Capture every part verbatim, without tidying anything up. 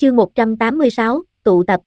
Chương một trăm tám mươi sáu, tụ tập.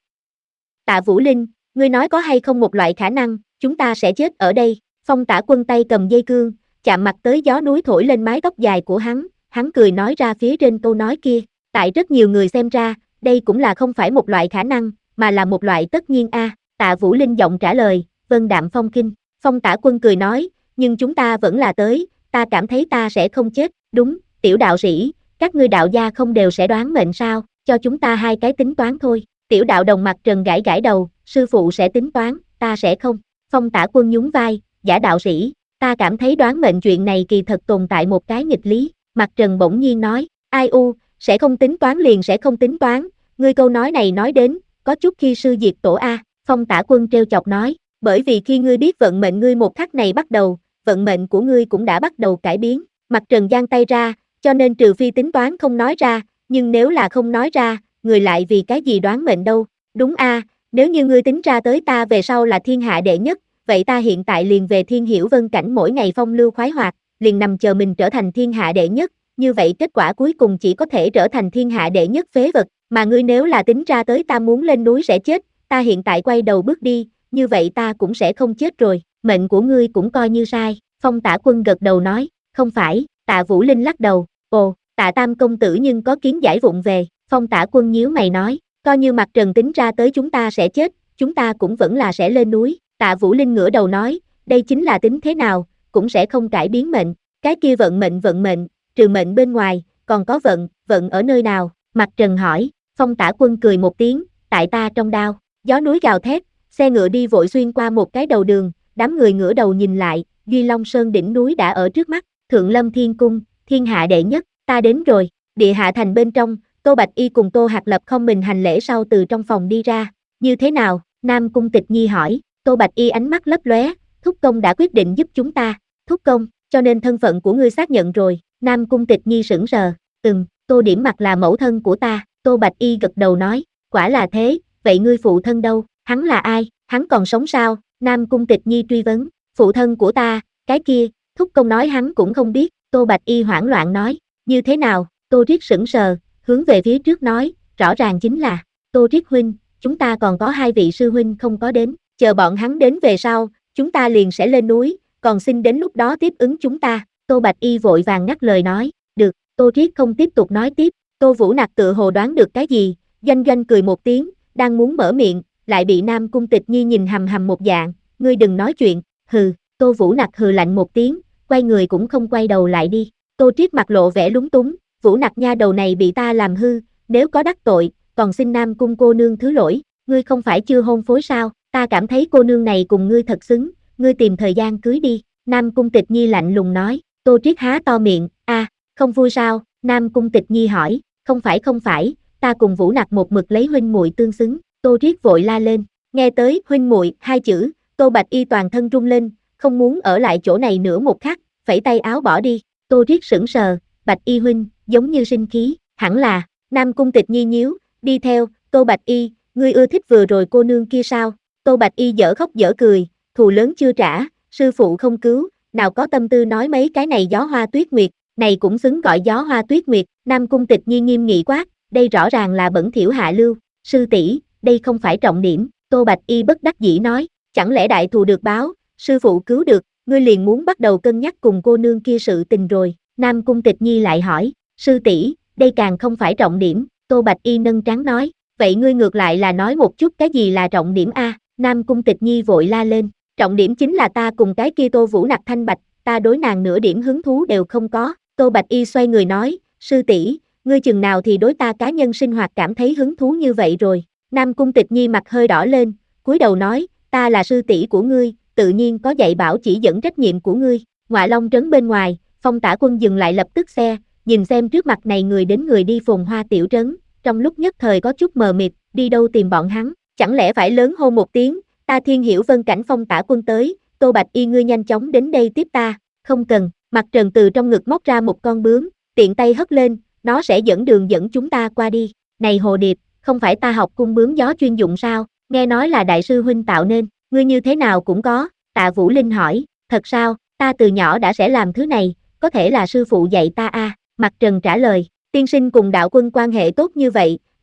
Tạ Vũ Linh, ngươi nói có hay không một loại khả năng, chúng ta sẽ chết ở đây. Phong Tả Quân tay cầm dây cương, chạm mặt tới gió núi thổi lên mái tóc dài của hắn, hắn cười nói ra phía trên câu nói kia. Tại rất nhiều người xem ra, đây cũng là không phải một loại khả năng, mà là một loại tất nhiên a. À, Tạ Vũ Linh giọng trả lời, vân đạm phong kinh. Phong Tả Quân cười nói, nhưng chúng ta vẫn là tới, ta cảm thấy ta sẽ không chết. Đúng, tiểu đạo sĩ, các ngươi đạo gia không đều sẽ đoán mệnh sao, cho chúng ta hai cái tính toán thôi. Tiểu đạo đồng mặt trần gãi gãi đầu, sư phụ sẽ tính toán, ta sẽ không. Phong Tả Quân nhún vai, giả đạo sĩ, ta cảm thấy đoán mệnh chuyện này kỳ thật tồn tại một cái nghịch lý. Mặt trần bỗng nhiên nói, ai u, sẽ không tính toán liền sẽ không tính toán, ngươi câu nói này nói đến, có chút khi sư diệt tổ a. Phong Tả Quân trêu chọc nói, bởi vì khi ngươi biết vận mệnh ngươi một khắc này bắt đầu, vận mệnh của ngươi cũng đã bắt đầu cải biến. Mặt trần giang tay ra, cho nên trừ phi tính toán không nói ra, nhưng nếu là không nói ra, người lại vì cái gì đoán mệnh đâu. Đúng a, à, nếu như ngươi tính ra tới ta về sau là thiên hạ đệ nhất, vậy ta hiện tại liền về Thiên Hiểu Vân cảnh mỗi ngày phong lưu khoái hoạt, liền nằm chờ mình trở thành thiên hạ đệ nhất, như vậy kết quả cuối cùng chỉ có thể trở thành thiên hạ đệ nhất phế vật, mà ngươi nếu là tính ra tới ta muốn lên núi sẽ chết, ta hiện tại quay đầu bước đi, như vậy ta cũng sẽ không chết rồi, mệnh của ngươi cũng coi như sai. Phong Tả Quân gật đầu nói, không phải. Tạ Vũ Linh lắc đầu, ồ, Tạ Tam công tử nhưng có kiến giải vụng về. Phong Tả Quân nhíu mày nói, coi như mặt trần tính ra tới chúng ta sẽ chết, chúng ta cũng vẫn là sẽ lên núi. Tạ Vũ Linh ngửa đầu nói, đây chính là tính thế nào, cũng sẽ không cải biến mệnh, cái kia vận mệnh vận mệnh, trừ mệnh bên ngoài, còn có vận, vận ở nơi nào? Mặt trần hỏi. Phong Tả Quân cười một tiếng, tại ta trong đao. Gió núi gào thét, xe ngựa đi vội xuyên qua một cái đầu đường, đám người ngửa đầu nhìn lại, Duy Long Sơn đỉnh núi đã ở trước mắt. Thượng Lâm Thiên Cung, thiên hạ đệ nhất, ta đến rồi. Địa hạ thành bên trong, Tô Bạch Y cùng Tô Hạc Lập không mình hành lễ sau từ trong phòng đi ra. Như thế nào? Nam Cung Tịch Nhi hỏi. Tô Bạch Y ánh mắt lấp lóe, thúc công đã quyết định giúp chúng ta. Thúc công, cho nên thân phận của ngươi xác nhận rồi. Nam Cung Tịch Nhi sững sờ. Ừm, Tô Điểm Mặc là mẫu thân của ta. Tô Bạch Y gật đầu nói, quả là thế, vậy ngươi phụ thân đâu? Hắn là ai? Hắn còn sống sao? Nam Cung Tịch Nhi truy vấn. Phụ thân của ta, cái kia. Thúc công nói hắn cũng không biết. Tô Bạch Y hoảng loạn nói, như thế nào? Tô Triết sững sờ, hướng về phía trước nói, rõ ràng chính là, Tô Triết huynh, chúng ta còn có hai vị sư huynh không có đến, chờ bọn hắn đến về sau, chúng ta liền sẽ lên núi, còn xin đến lúc đó tiếp ứng chúng ta. Tô Bạch Y vội vàng ngắt lời nói, được. Tô Triết không tiếp tục nói tiếp. Tô Vũ Nặc tựa hồ đoán được cái gì, doanh doanh cười một tiếng, đang muốn mở miệng, lại bị Nam Cung Tịch Nhi nhìn hầm hầm một dạng, ngươi đừng nói chuyện. Hừ. Tô Vũ Nặc hừ lạnh một tiếng, quay người cũng không quay đầu lại đi. Tô Triết mặt lộ vẻ lúng túng, Vũ Nặc nha đầu này bị ta làm hư, nếu có đắc tội, còn xin Nam Cung cô nương thứ lỗi, ngươi không phải chưa hôn phối sao, ta cảm thấy cô nương này cùng ngươi thật xứng, ngươi tìm thời gian cưới đi. Nam Cung Tịch Nhi lạnh lùng nói. Tô Triết há to miệng, a, à, không vui sao? Nam Cung Tịch Nhi hỏi. Không phải không phải, ta cùng Vũ Nặc một mực lấy huynh muội tương xứng. Tô Triết vội la lên, nghe tới huynh muội hai chữ, Tô Bạch Y toàn thân rung lên, không muốn ở lại chỗ này nữa một khắc, phẩy tay áo bỏ đi. Tô Triết sững sờ, Bạch Y huynh, giống như sinh khí, hẳn là. Nam Cung Tịch Nhi nhíu, đi theo. Tô Bạch Y, ngươi ưa thích vừa rồi cô nương kia sao? Tô Bạch Y dở khóc dở cười, thù lớn chưa trả, sư phụ không cứu, nào có tâm tư nói mấy cái này gió hoa tuyết nguyệt, này cũng xứng gọi gió hoa tuyết nguyệt. Nam Cung Tịch Nhi nghiêm nghị quát, đây rõ ràng là bẩn thỉu hạ lưu, sư tỷ, đây không phải trọng điểm. Tô Bạch Y bất đắc dĩ nói, chẳng lẽ đại thù được báo, sư phụ cứu được, ngươi liền muốn bắt đầu cân nhắc cùng cô nương kia sự tình rồi. Nam Cung Tịch Nhi lại hỏi, sư tỷ, đây càng không phải trọng điểm. Tô Bạch Y nâng trán nói, vậy ngươi ngược lại là nói một chút cái gì là trọng điểm a? Nam Cung Tịch Nhi vội la lên, trọng điểm chính là ta cùng cái kia Tô Vũ Nặc thanh bạch, ta đối nàng nửa điểm hứng thú đều không có. Tô Bạch Y xoay người nói, sư tỷ, ngươi chừng nào thì đối ta cá nhân sinh hoạt cảm thấy hứng thú như vậy rồi? Nam Cung Tịch Nhi mặt hơi đỏ lên, cúi đầu nói, ta là sư tỷ của ngươi, tự nhiên có dạy bảo chỉ dẫn trách nhiệm của ngươi. Ngoại Long trấn bên ngoài, Phong Tả Quân dừng lại lập tức xe, nhìn xem trước mặt này người đến người đi phồn hoa tiểu trấn, trong lúc nhất thời có chút mờ mịt, đi đâu tìm bọn hắn, chẳng lẽ phải lớn hô một tiếng, ta Thiên Hiểu Vân cảnh Phong Tả Quân tới, Tô Bạch Y ngươi nhanh chóng đến đây tiếp ta. Không cần. Mặt Trần từ trong ngực móc ra một con bướm, tiện tay hất lên, nó sẽ dẫn đường dẫn chúng ta qua đi. Này hồ điệp, không phải ta học cung bướm gió chuyên dụng sao, nghe nói là đại sư huynh tạo nên, ngươi như thế nào cũng có. Tạ Vũ Linh hỏi, thật sao, ta từ nhỏ đã sẽ làm thứ này, có thể là sư phụ dạy ta a. À. Mặt Trần trả lời, tiên sinh cùng đạo quân quan hệ tốt như vậy,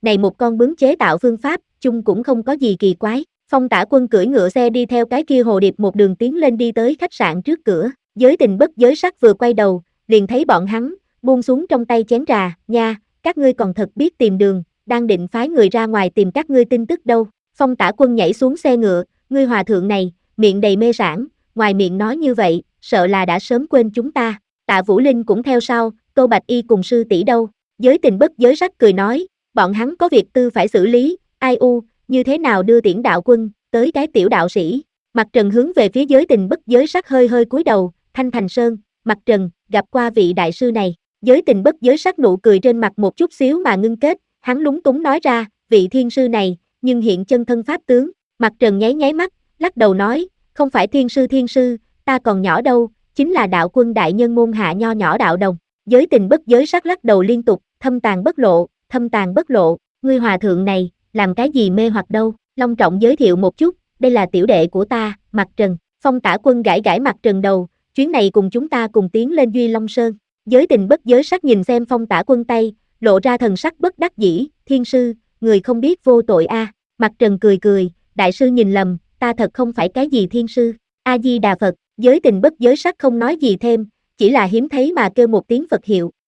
này một con bướm chế tạo phương pháp, chung cũng không có gì kỳ quái. Phong Tả Quân cưỡi ngựa xe đi theo cái kia hồ điệp một đường tiến lên đi tới khách sạn trước cửa, Giới Tình bất giới sắc vừa quay đầu, liền thấy bọn hắn, buông xuống trong tay chén trà, nha, các ngươi còn thật biết tìm đường, đang định phái người ra ngoài tìm các ngươi tin tức đâu. Phong Tả Quân nhảy xuống xe ngựa, ngươi hòa thượng này, miệng đầy mê sảng, ngoài miệng nói như vậy, sợ là đã sớm quên chúng ta. Tạ Vũ Linh cũng theo sau, Tô Bạch Y cùng sư tỷ đâu. Giới Tình bất giới sắc cười nói, bọn hắn có việc tư phải xử lý, ai u, như thế nào đưa Tiễn đạo quân, tới cái tiểu đạo sĩ. Mặt Trần hướng về phía Giới Tình bất giới sắc hơi hơi cúi đầu, Thanh Thành Sơn, Mặt Trần, gặp qua vị đại sư này. Giới Tình bất giới sắc nụ cười trên mặt một chút xíu mà ngưng kết, hắn lúng túng nói ra, vị thiên sư này, nhưng hiện chân thân pháp tướng. Mặt Trần nháy nháy mắt, lắc đầu nói, không phải thiên sư thiên sư, ta còn nhỏ đâu, chính là đạo quân đại nhân môn hạ nho nhỏ đạo đồng. Giới Tình bất giới sắc lắc đầu liên tục, thâm tàng bất lộ, thâm tàng bất lộ, ngươi hòa thượng này, làm cái gì mê hoặc đâu, long trọng giới thiệu một chút, đây là tiểu đệ của ta, Mặt Trần. Phong Tả Quân gãi gãi Mặt Trần đầu, chuyến này cùng chúng ta cùng tiến lên Duy Long Sơn. Giới Tình bất giới sắc nhìn xem Phong Tả Quân tay, lộ ra thần sắc bất đắc dĩ, thiên sư, người không biết vô tội a. À. Mặt Trần cười cười, đại sư nhìn lầm, ta thật không phải cái gì thiên sư, A Di Đà Phật. Giới Tình bất giới sắc không nói gì thêm, chỉ là hiếm thấy mà kêu một tiếng Phật hiệu,